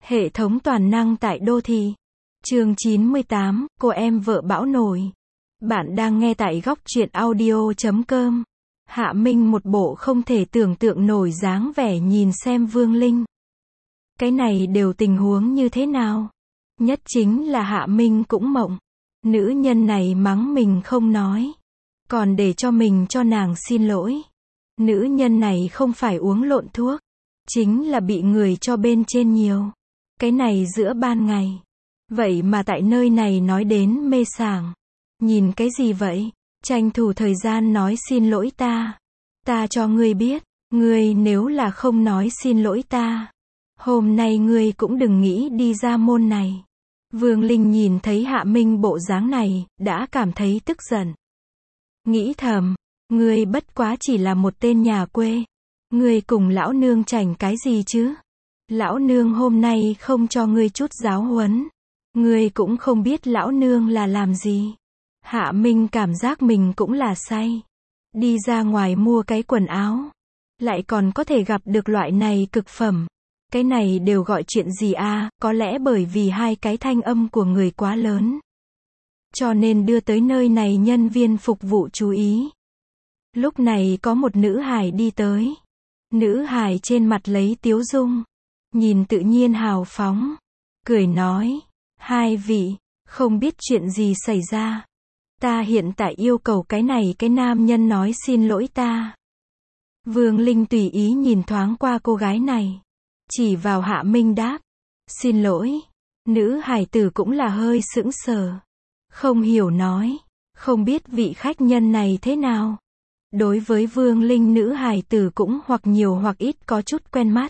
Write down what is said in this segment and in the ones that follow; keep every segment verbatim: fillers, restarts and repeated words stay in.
Hệ thống toàn năng tại đô thị. Chương chín mươi tám, cô em vợ bão nổi. Bạn đang nghe tại góc truyện audio chấm com. Hạ Minh một bộ không thể tưởng tượng nổi dáng vẻ nhìn xem Vương Linh. Cái này đều tình huống như thế nào? Nhất chính là Hạ Minh cũng mộng. Nữ nhân này mắng mình không nói. Còn để cho mình cho nàng xin lỗi. Nữ nhân này không phải uống lộn thuốc. Chính là bị người cho bên trên nhiều. Cái này giữa ban ngày. Vậy mà tại nơi này nói đến mê sảng. Nhìn cái gì vậy? Tranh thủ thời gian nói xin lỗi ta. Ta cho ngươi biết. Ngươi nếu là không nói xin lỗi ta. Hôm nay ngươi cũng đừng nghĩ đi ra môn này. Vương Linh nhìn thấy Hạ Minh bộ dáng này, đã cảm thấy tức giận. Nghĩ thầm, ngươi bất quá chỉ là một tên nhà quê. Ngươi cùng lão nương chảnh cái gì chứ? Lão nương hôm nay không cho ngươi chút giáo huấn. Ngươi cũng không biết lão nương là làm gì. Hạ Minh cảm giác mình cũng là say. Đi ra ngoài mua cái quần áo. Lại còn có thể gặp được loại này cực phẩm. Cái này đều gọi chuyện gì à, có lẽ bởi vì hai cái thanh âm của người quá lớn. Cho nên đưa tới nơi này nhân viên phục vụ chú ý. Lúc này có một nữ hài đi tới. Nữ hài trên mặt lấy tiếu dung. Nhìn tự nhiên hào phóng. Cười nói. Hai vị, không biết chuyện gì xảy ra. Ta hiện tại yêu cầu cái này cái nam nhân nói xin lỗi ta. Vương Linh tùy ý nhìn thoáng qua cô gái này. Chỉ vào Hạ Minh đáp. Xin lỗi. Nữ hài tử cũng là hơi sững sờ. Không hiểu nói. Không biết vị khách nhân này thế nào. Đối với Vương Linh nữ hài tử cũng hoặc nhiều hoặc ít có chút quen mắt.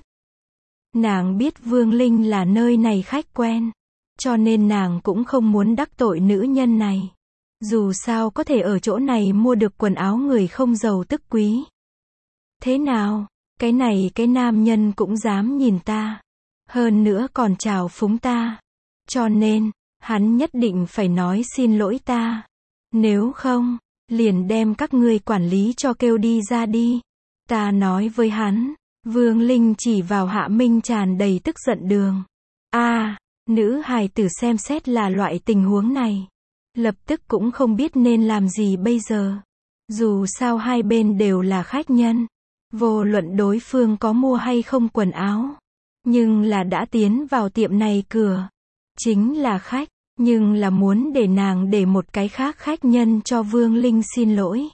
Nàng biết Vương Linh là nơi này khách quen. Cho nên nàng cũng không muốn đắc tội nữ nhân này. Dù sao có thể ở chỗ này mua được quần áo người không giàu tức quý. Thế nào? Cái này cái nam nhân cũng dám nhìn ta. Hơn nữa còn chào phúng ta. Cho nên, hắn nhất định phải nói xin lỗi ta. Nếu không, liền đem các ngươi quản lý cho kêu đi ra đi. Ta nói với hắn. Vương Linh chỉ vào Hạ Minh tràn đầy tức giận đường. A, à, nữ hài tử xem xét là loại tình huống này. Lập tức cũng không biết nên làm gì bây giờ. Dù sao hai bên đều là khách nhân. Vô luận đối phương có mua hay không quần áo. Nhưng là đã tiến vào tiệm này cửa. Chính là khách. Nhưng là muốn để nàng để một cái khác khách nhân cho Vương Linh xin lỗi.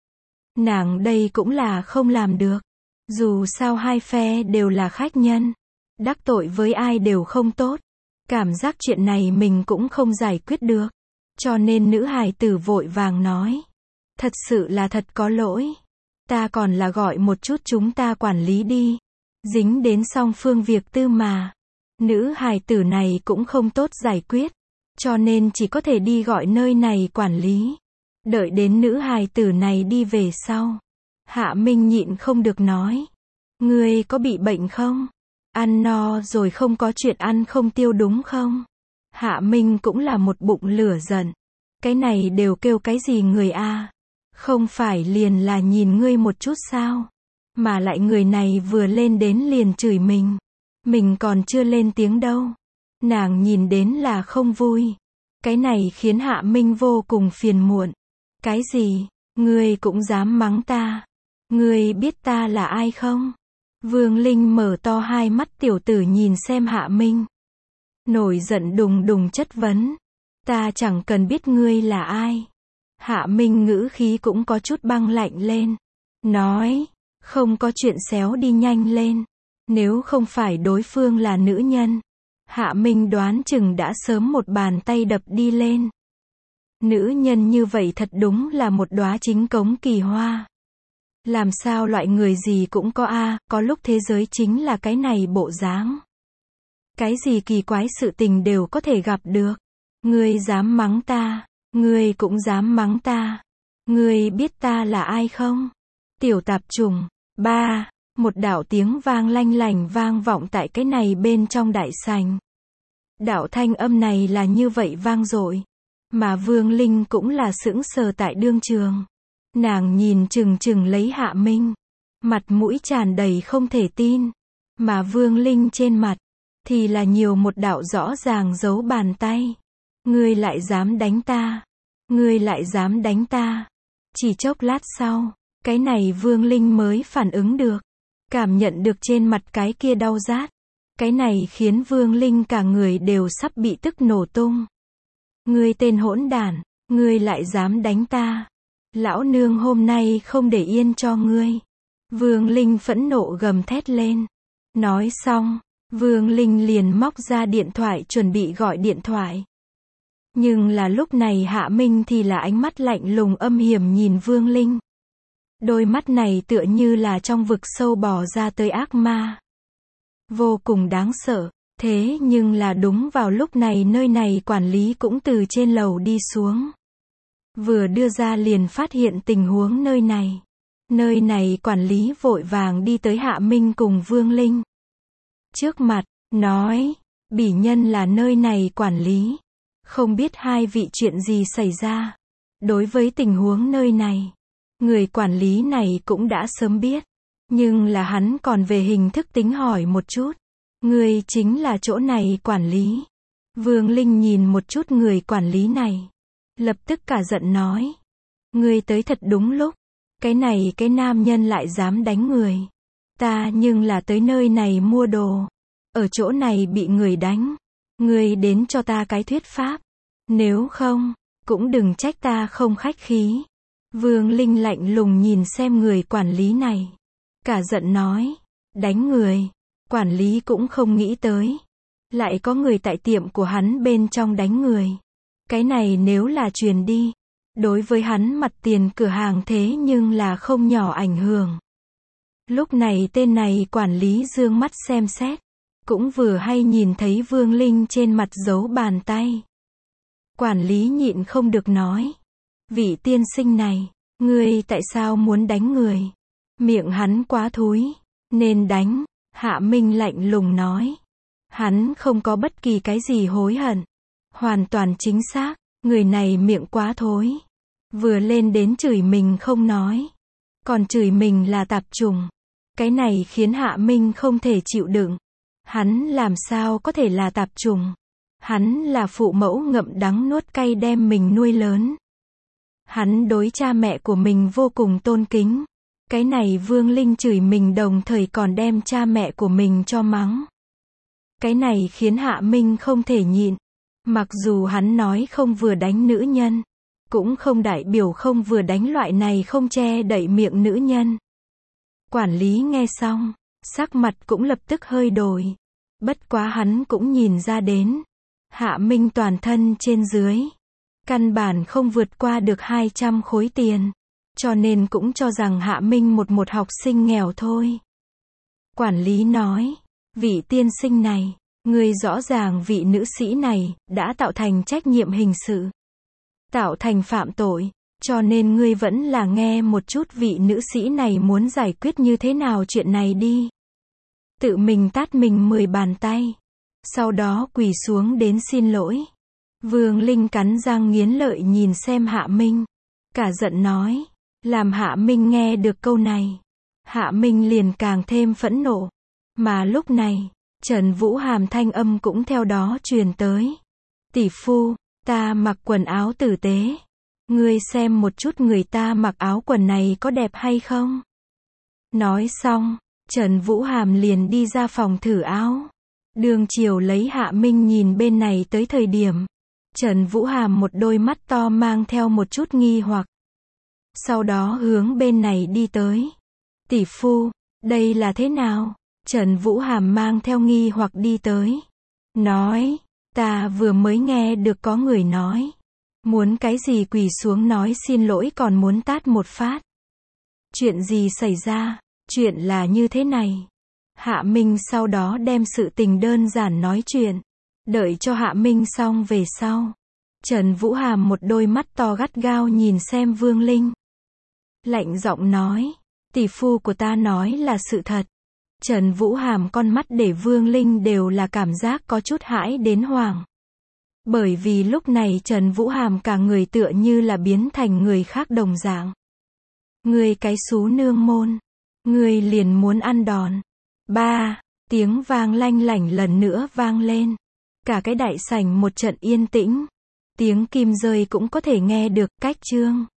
Nàng đây cũng là không làm được. Dù sao hai phe đều là khách nhân. Đắc tội với ai đều không tốt. Cảm giác chuyện này mình cũng không giải quyết được. Cho nên nữ hài tử vội vàng nói. Thật sự là thật có lỗi. Ta còn là gọi một chút chúng ta quản lý đi. Dính đến song phương việc tư mà. Nữ hài tử này cũng không tốt giải quyết. Cho nên chỉ có thể đi gọi nơi này quản lý. Đợi đến nữ hài tử này đi về sau. Hạ Minh nhịn không được nói. Ngươi có bị bệnh không? Ăn no rồi không có chuyện ăn không tiêu đúng không? Hạ Minh cũng là một bụng lửa giận. Cái này đều kêu cái gì người a? Không phải liền là nhìn ngươi một chút sao? Mà lại người này vừa lên đến liền chửi mình. Mình còn chưa lên tiếng đâu. Nàng nhìn đến là không vui. Cái này khiến Hạ Minh vô cùng phiền muộn. Cái gì? Ngươi cũng dám mắng ta? Ngươi biết ta là ai không? Vương Linh mở to hai mắt tiểu tử nhìn xem Hạ Minh. Nổi giận đùng đùng chất vấn. Ta chẳng cần biết ngươi là ai. Hạ Minh ngữ khí cũng có chút băng lạnh lên. Nói, không có chuyện xéo đi nhanh lên. Nếu không phải đối phương là nữ nhân. Hạ Minh đoán chừng đã sớm một bàn tay đập đi lên. Nữ nhân như vậy thật đúng là một đóa chính cống kỳ hoa. Làm sao loại người gì cũng có a, à, có lúc thế giới chính là cái này bộ dáng. Cái gì kỳ quái sự tình đều có thể gặp được. Ngươi dám mắng ta, ngươi cũng dám mắng ta. Ngươi biết ta là ai không? Tiểu tạp chủng. Ba, một đạo tiếng vang lanh lành vang vọng tại cái này bên trong đại sảnh. Đạo thanh âm này là như vậy vang dội, mà Vương Linh cũng là sững sờ tại đương trường. Nàng nhìn chừng chừng lấy Hạ Minh, mặt mũi tràn đầy không thể tin, mà Vương Linh trên mặt thì là nhiều một đạo rõ ràng dấu bàn tay. Ngươi lại dám đánh ta. Ngươi lại dám đánh ta. Chỉ chốc lát sau, cái này Vương Linh mới phản ứng được. Cảm nhận được trên mặt cái kia đau rát. Cái này khiến Vương Linh cả người đều sắp bị tức nổ tung. Ngươi tên hỗn đản, ngươi lại dám đánh ta. Lão nương hôm nay không để yên cho ngươi. Vương Linh phẫn nộ gầm thét lên. Nói xong, Vương Linh liền móc ra điện thoại chuẩn bị gọi điện thoại. Nhưng là lúc này Hạ Minh thì là ánh mắt lạnh lùng âm hiểm nhìn Vương Linh. Đôi mắt này tựa như là trong vực sâu bò ra tới ác ma. Vô cùng đáng sợ, thế nhưng là đúng vào lúc này nơi này quản lý cũng từ trên lầu đi xuống. Vừa đưa ra liền phát hiện tình huống nơi này. Nơi này quản lý vội vàng đi tới Hạ Minh cùng Vương Linh. Trước mặt, nói, bỉ nhân là nơi này quản lý. Không biết hai vị chuyện gì xảy ra. Đối với tình huống nơi này, người quản lý này cũng đã sớm biết. Nhưng là hắn còn về hình thức tính hỏi một chút. Người chính là chỗ này quản lý. Vương Linh nhìn một chút người quản lý này. Lập tức cả giận nói. Người tới thật đúng lúc. Cái này cái nam nhân lại dám đánh người. Ta nhưng là tới nơi này mua đồ. Ở chỗ này bị người đánh. Người đến cho ta cái thuyết pháp. Nếu không, cũng đừng trách ta không khách khí. Vương Linh lạnh lùng nhìn xem người quản lý này. Cả giận nói. Đánh người. Quản lý cũng không nghĩ tới. Lại có người tại tiệm của hắn bên trong đánh người. Cái này nếu là truyền đi. Đối với hắn mặt tiền cửa hàng thế nhưng là không nhỏ ảnh hưởng. Lúc này tên này quản lý dương mắt xem xét. Cũng vừa hay nhìn thấy Vương Linh trên mặt dấu bàn tay. Quản lý nhịn không được nói. Vị tiên sinh này, ngươi tại sao muốn đánh người? Miệng hắn quá thúi, nên đánh. Hạ Minh lạnh lùng nói. Hắn không có bất kỳ cái gì hối hận. Hoàn toàn chính xác, người này miệng quá thối. Vừa lên đến chửi mình không nói. Còn chửi mình là tạp chủng. Cái này khiến Hạ Minh không thể chịu đựng. Hắn làm sao có thể là tạp chủng. Hắn là phụ mẫu ngậm đắng nuốt cay đem mình nuôi lớn. Hắn đối cha mẹ của mình vô cùng tôn kính. Cái này Vương Linh chửi mình đồng thời còn đem cha mẹ của mình cho mắng. Cái này khiến Hạ Minh không thể nhịn. Mặc dù hắn nói không vừa đánh nữ nhân. Cũng không đại biểu không vừa đánh loại này không che đậy miệng nữ nhân. Quản lý nghe xong, sắc mặt cũng lập tức hơi đổi. Bất quá hắn cũng nhìn ra đến. Hạ Minh toàn thân trên dưới. Căn bản không vượt qua được hai trăm khối tiền. Cho nên cũng cho rằng Hạ Minh một một học sinh nghèo thôi. Quản lý nói. Vị tiên sinh này. Người rõ ràng vị nữ sĩ này đã tạo thành trách nhiệm hình sự. Tạo thành phạm tội. Cho nên ngươi vẫn là nghe một chút vị nữ sĩ này muốn giải quyết như thế nào chuyện này đi. Tự mình tát mình mười bàn tay. Sau đó quỳ xuống đến xin lỗi. Vương Linh cắn răng nghiến lợi nhìn xem Hạ Minh. Cả giận nói. Làm Hạ Minh nghe được câu này. Hạ Minh liền càng thêm phẫn nộ. Mà lúc này, Trần Vũ Hàm thanh âm cũng theo đó truyền tới. Tỷ phu, ta mặc quần áo tử tế. Ngươi xem một chút người ta mặc áo quần này có đẹp hay không? Nói xong, Trần Vũ Hàm liền đi ra phòng thử áo. Đường chiều lấy Hạ Minh nhìn bên này tới thời điểm. Trần Vũ Hàm một đôi mắt to mang theo một chút nghi hoặc. Sau đó hướng bên này đi tới. Tỷ phu, đây là thế nào? Trần Vũ Hàm mang theo nghi hoặc đi tới. Nói, ta vừa mới nghe được có người nói. Muốn cái gì quỳ xuống nói xin lỗi còn muốn tát một phát. Chuyện gì xảy ra? Chuyện là như thế này. Hạ Minh sau đó đem sự tình đơn giản nói chuyện. Đợi cho Hạ Minh xong về sau. Trần Vũ Hàm một đôi mắt to gắt gao nhìn xem Vương Linh. Lạnh giọng nói. Tỷ phu của ta nói là sự thật. Trần Vũ Hàm con mắt để Vương Linh đều là cảm giác có chút hãi đến hoảng. Bởi vì lúc này Trần Vũ Hàm cả người tựa như là biến thành người khác đồng dạng. Ngươi cái xú nương môn. Ngươi liền muốn ăn đòn. Ba. Tiếng vang lanh lảnh lần nữa vang lên. Cả cái đại sảnh một trận yên tĩnh. Tiếng kim rơi cũng có thể nghe được, cách Trương